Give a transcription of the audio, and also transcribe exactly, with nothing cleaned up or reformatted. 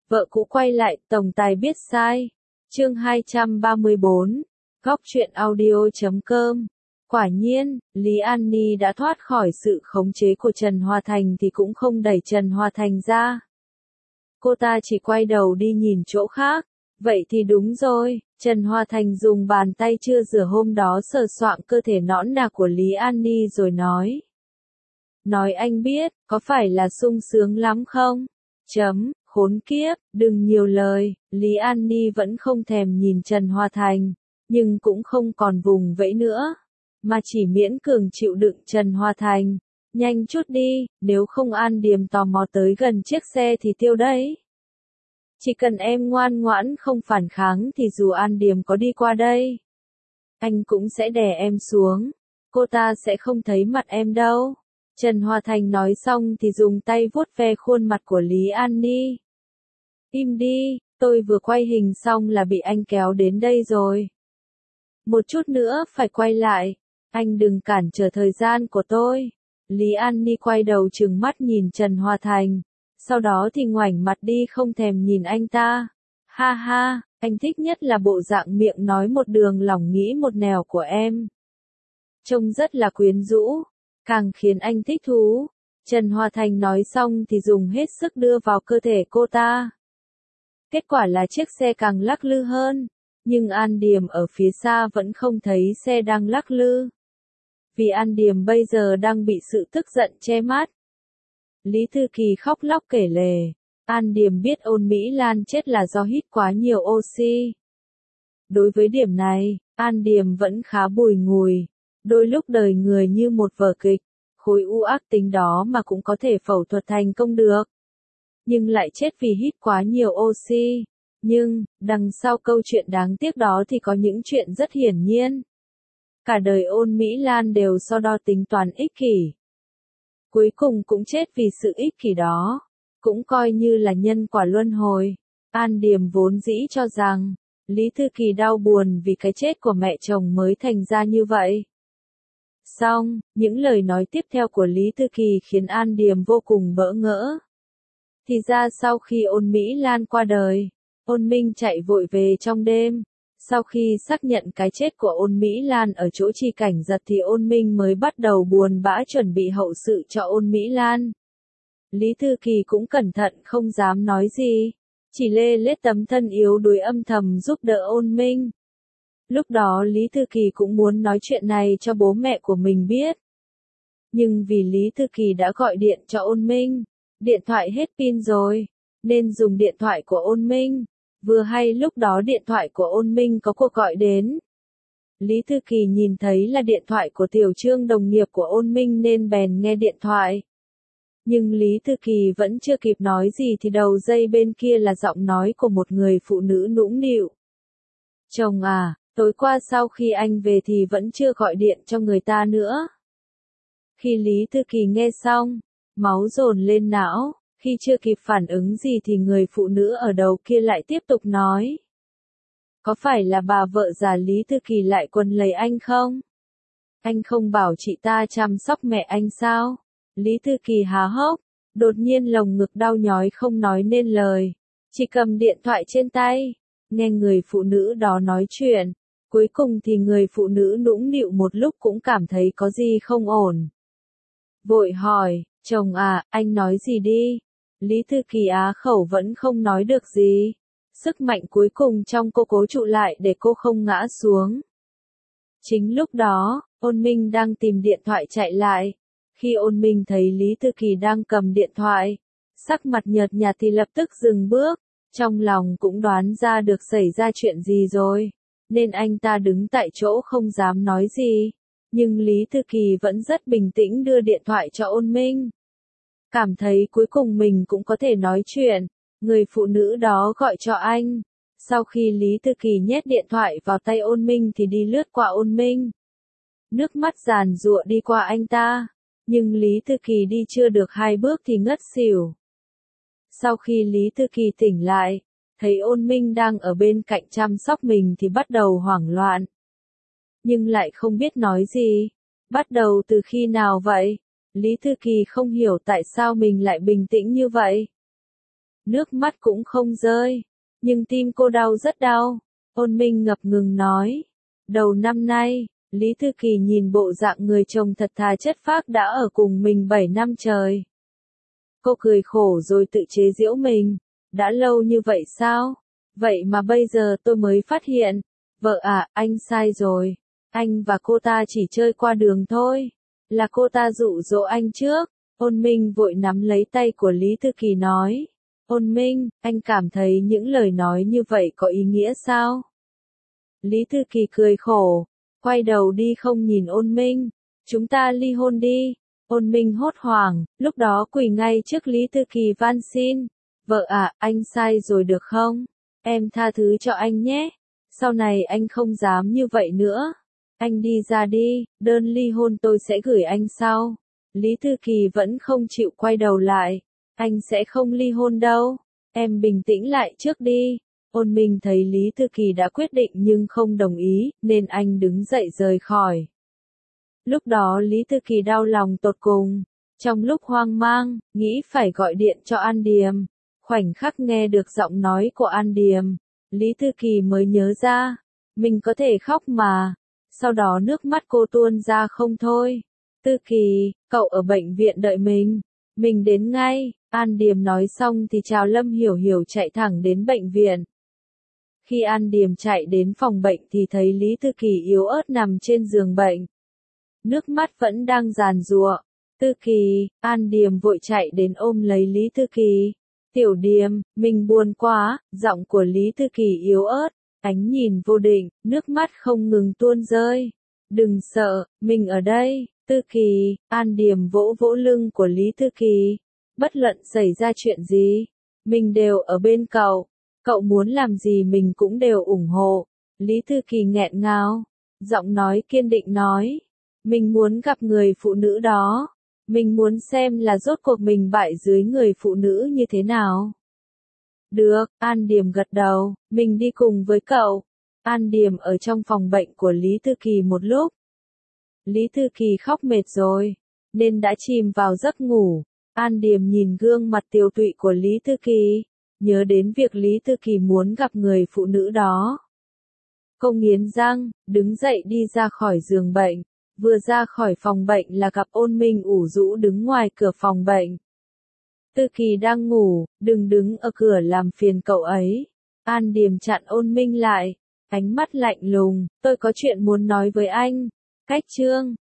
Vợ cũ quay lại, tổng tài biết sai. Chương hai trăm ba mươi bốn. Góc truyện audio chấm com. Quả nhiên, Lý An Ni đã thoát khỏi sự khống chế của Trần Hoa Thành thì cũng không đẩy Trần Hoa Thành ra. Cô ta chỉ quay đầu đi nhìn chỗ khác. Vậy thì đúng rồi, Trần Hoa Thành dùng bàn tay chưa rửa hôm đó sờ soạng cơ thể nõn nà của Lý An Ni rồi nói. Nói anh biết, có phải là sung sướng lắm không? Chấm, khốn kiếp, đừng nhiều lời, Lý An Ni vẫn không thèm nhìn Trần Hoa Thành, nhưng cũng không còn vùng vẫy nữa, mà chỉ miễn cường chịu đựng Trần Hoa Thành. Nhanh chút đi, nếu không An Điềm tò mò tới gần chiếc xe thì tiêu đấy. Chỉ cần em ngoan ngoãn không phản kháng thì dù An Điềm có đi qua đây, anh cũng sẽ đè em xuống, cô ta sẽ không thấy mặt em đâu. Trần Hoa Thành nói xong thì dùng tay vuốt ve khuôn mặt của Lý An Ni. Im đi, tôi vừa quay hình xong là bị anh kéo đến đây rồi. Một chút nữa phải quay lại, anh đừng cản trở thời gian của tôi. Lý An Ni quay đầu trừng mắt nhìn Trần Hoa Thành, sau đó thì ngoảnh mặt đi không thèm nhìn anh ta. Ha ha, anh thích nhất là bộ dạng miệng nói một đường lòng nghĩ một nẻo của em. Trông rất là quyến rũ, càng khiến anh thích thú. Trần Hoa Thành nói xong thì dùng hết sức đưa vào cơ thể cô ta. Kết quả là chiếc xe càng lắc lư hơn, nhưng An Điềm ở phía xa vẫn không thấy xe đang lắc lư. Vì An Điềm bây giờ đang bị sự tức giận che mắt. Lý Thư Kỳ khóc lóc kể lể, An Điềm biết Ôn Mỹ Lan chết là do hít quá nhiều oxy. Đối với điểm này, An Điềm vẫn khá bùi ngùi, đôi lúc đời người như một vở kịch, khối u ác tính đó mà cũng có thể phẫu thuật thành công được. Nhưng lại chết vì hít quá nhiều oxy. Nhưng, đằng sau câu chuyện đáng tiếc đó thì có những chuyện rất hiển nhiên. Cả đời Ôn Mỹ Lan đều so đo tính toán ích kỷ. Cuối cùng cũng chết vì sự ích kỷ đó. Cũng coi như là nhân quả luân hồi. An Điềm vốn dĩ cho rằng, Lý Thư Kỳ đau buồn vì cái chết của mẹ chồng mới thành ra như vậy. Xong, những lời nói tiếp theo của Lý Thư Kỳ khiến An Điềm vô cùng bỡ ngỡ. Thì ra sau khi Ôn Mỹ Lan qua đời, Ôn Minh chạy vội về trong đêm. Sau khi xác nhận cái chết của Ôn Mỹ Lan ở chỗ Chi Cảnh Giật thì Ôn Minh mới bắt đầu buồn bã chuẩn bị hậu sự cho Ôn Mỹ Lan. Lý Thư Kỳ cũng cẩn thận không dám nói gì, chỉ lê lết tấm thân yếu đuối âm thầm giúp đỡ Ôn Minh. Lúc đó Lý Thư Kỳ cũng muốn nói chuyện này cho bố mẹ của mình biết. Nhưng vì Lý Thư Kỳ đã gọi điện cho Ôn Minh, điện thoại hết pin rồi, nên dùng điện thoại của Ôn Minh. Vừa hay lúc đó điện thoại của Ôn Minh có cuộc gọi đến. Lý Thư Kỳ nhìn thấy là điện thoại của Tiểu Trương đồng nghiệp của Ôn Minh nên bèn nghe điện thoại. Nhưng Lý Thư Kỳ vẫn chưa kịp nói gì thì đầu dây bên kia là giọng nói của một người phụ nữ nũng nịu. Chồng à, tối qua sau khi anh về thì vẫn chưa gọi điện cho người ta nữa. Khi Lý Thư Kỳ nghe xong, máu dồn lên não. Khi chưa kịp phản ứng gì thì người phụ nữ ở đầu kia lại tiếp tục nói. Có phải là bà vợ già Lý Thư Kỳ lại quấn lấy anh không? Anh không bảo chị ta chăm sóc mẹ anh sao? Lý Thư Kỳ há hốc, đột nhiên lồng ngực đau nhói không nói nên lời. Chỉ cầm điện thoại trên tay, nghe người phụ nữ đó nói chuyện. Cuối cùng thì người phụ nữ nũng nịu một lúc cũng cảm thấy có gì không ổn. Vội hỏi, chồng à, anh nói gì đi? Lý Thư Kỳ á khẩu vẫn không nói được gì. Sức mạnh cuối cùng trong cô cố trụ lại để cô không ngã xuống. Chính lúc đó, Ôn Minh đang tìm điện thoại chạy lại. Khi Ôn Minh thấy Lý Thư Kỳ đang cầm điện thoại, sắc mặt nhợt nhạt thì lập tức dừng bước. Trong lòng cũng đoán ra được xảy ra chuyện gì rồi, nên anh ta đứng tại chỗ không dám nói gì. Nhưng Lý Thư Kỳ vẫn rất bình tĩnh đưa điện thoại cho Ôn Minh. Cảm thấy cuối cùng mình cũng có thể nói chuyện, người phụ nữ đó gọi cho anh. Sau khi Lý Thư Kỳ nhét điện thoại vào tay Ôn Minh thì đi lướt qua Ôn Minh. Nước mắt giàn giụa đi qua anh ta, nhưng Lý Thư Kỳ đi chưa được hai bước thì ngất xỉu. Sau khi Lý Thư Kỳ tỉnh lại, thấy Ôn Minh đang ở bên cạnh chăm sóc mình thì bắt đầu hoảng loạn. Nhưng lại không biết nói gì. Bắt đầu từ khi nào vậy? Lý Thư Kỳ không hiểu tại sao mình lại bình tĩnh như vậy. nước mắt cũng không rơi. Nhưng tim cô đau rất đau. Ôn Minh ngập ngừng nói. Đầu năm nay, Lý Thư Kỳ nhìn bộ dạng người chồng thật thà chất phác đã ở cùng mình bảy năm trời. Cô cười khổ rồi tự chế giễu mình. Đã lâu như vậy sao? Vậy mà bây giờ tôi mới phát hiện. Vợ à, anh sai rồi. Anh và cô ta chỉ chơi qua đường thôi. Là cô ta dụ dỗ anh trước. Ôn Minh vội nắm lấy tay của Lý Thư Kỳ nói. Ôn Minh, anh cảm thấy những lời nói như vậy có ý nghĩa sao? Lý Thư Kỳ cười khổ, quay đầu đi không nhìn Ôn Minh. Chúng ta ly hôn đi. Ôn Minh hốt hoảng, lúc đó quỳ ngay trước Lý Thư Kỳ van xin. Vợ à, anh sai rồi được không? Em tha thứ cho anh nhé. Sau này anh không dám như vậy nữa. Anh đi ra đi, đơn ly hôn tôi sẽ gửi anh sau. Lý Thư Kỳ vẫn không chịu quay đầu lại. Anh sẽ không ly hôn đâu. Em bình tĩnh lại trước đi. Ôn Minh thấy Lý Thư Kỳ đã quyết định nhưng không đồng ý, nên anh đứng dậy rời khỏi. Lúc đó Lý Thư Kỳ đau lòng tột cùng. Trong lúc hoang mang, nghĩ phải gọi điện cho An Điềm. Khoảnh khắc nghe được giọng nói của An Điềm, Lý Thư Kỳ mới nhớ ra. Mình có thể khóc mà. Sau đó nước mắt cô tuôn ra không thôi. Thư Kỳ, cậu ở bệnh viện đợi mình. Mình đến ngay. An Điềm nói xong thì chào Lâm Hiểu Hiểu chạy thẳng đến bệnh viện. Khi An Điềm chạy đến phòng bệnh thì thấy Lý Thư Kỳ yếu ớt nằm trên giường bệnh. Nước mắt vẫn đang giàn giụa. Thư Kỳ, An Điềm vội chạy đến ôm lấy Lý Thư Kỳ. Tiểu Điềm, mình buồn quá. Giọng của Lý Thư Kỳ yếu ớt, ánh nhìn vô định, nước mắt không ngừng tuôn rơi. Đừng sợ, mình ở đây. Thư Kỳ, An Điềm vỗ vỗ lưng của Lý Thư Kỳ. Bất luận xảy ra chuyện gì, mình đều ở bên cậu. Cậu muốn làm gì mình cũng đều ủng hộ. Lý Thư Kỳ nghẹn ngào, giọng nói kiên định nói. Mình muốn gặp người phụ nữ đó. Mình muốn xem là rốt cuộc mình bại dưới người phụ nữ như thế nào. Được, An Điềm gật đầu, mình đi cùng với cậu. An Điềm ở trong phòng bệnh của Lý Thư Kỳ một lúc. Lý Thư Kỳ khóc mệt rồi, nên đã chìm vào giấc ngủ. An Điềm nhìn gương mặt tiều tụy của Lý Thư Kỳ, nhớ đến việc Lý Thư Kỳ muốn gặp người phụ nữ đó. Cô nghiến răng, đứng dậy đi ra khỏi giường bệnh. Vừa ra khỏi phòng bệnh là gặp Ôn Minh ủ rũ đứng ngoài cửa phòng bệnh. Thư Kỳ đang ngủ, đừng đứng ở cửa làm phiền cậu ấy. An Điềm chặn Ôn Minh lại, ánh mắt lạnh lùng, tôi có chuyện muốn nói với anh. Cách chương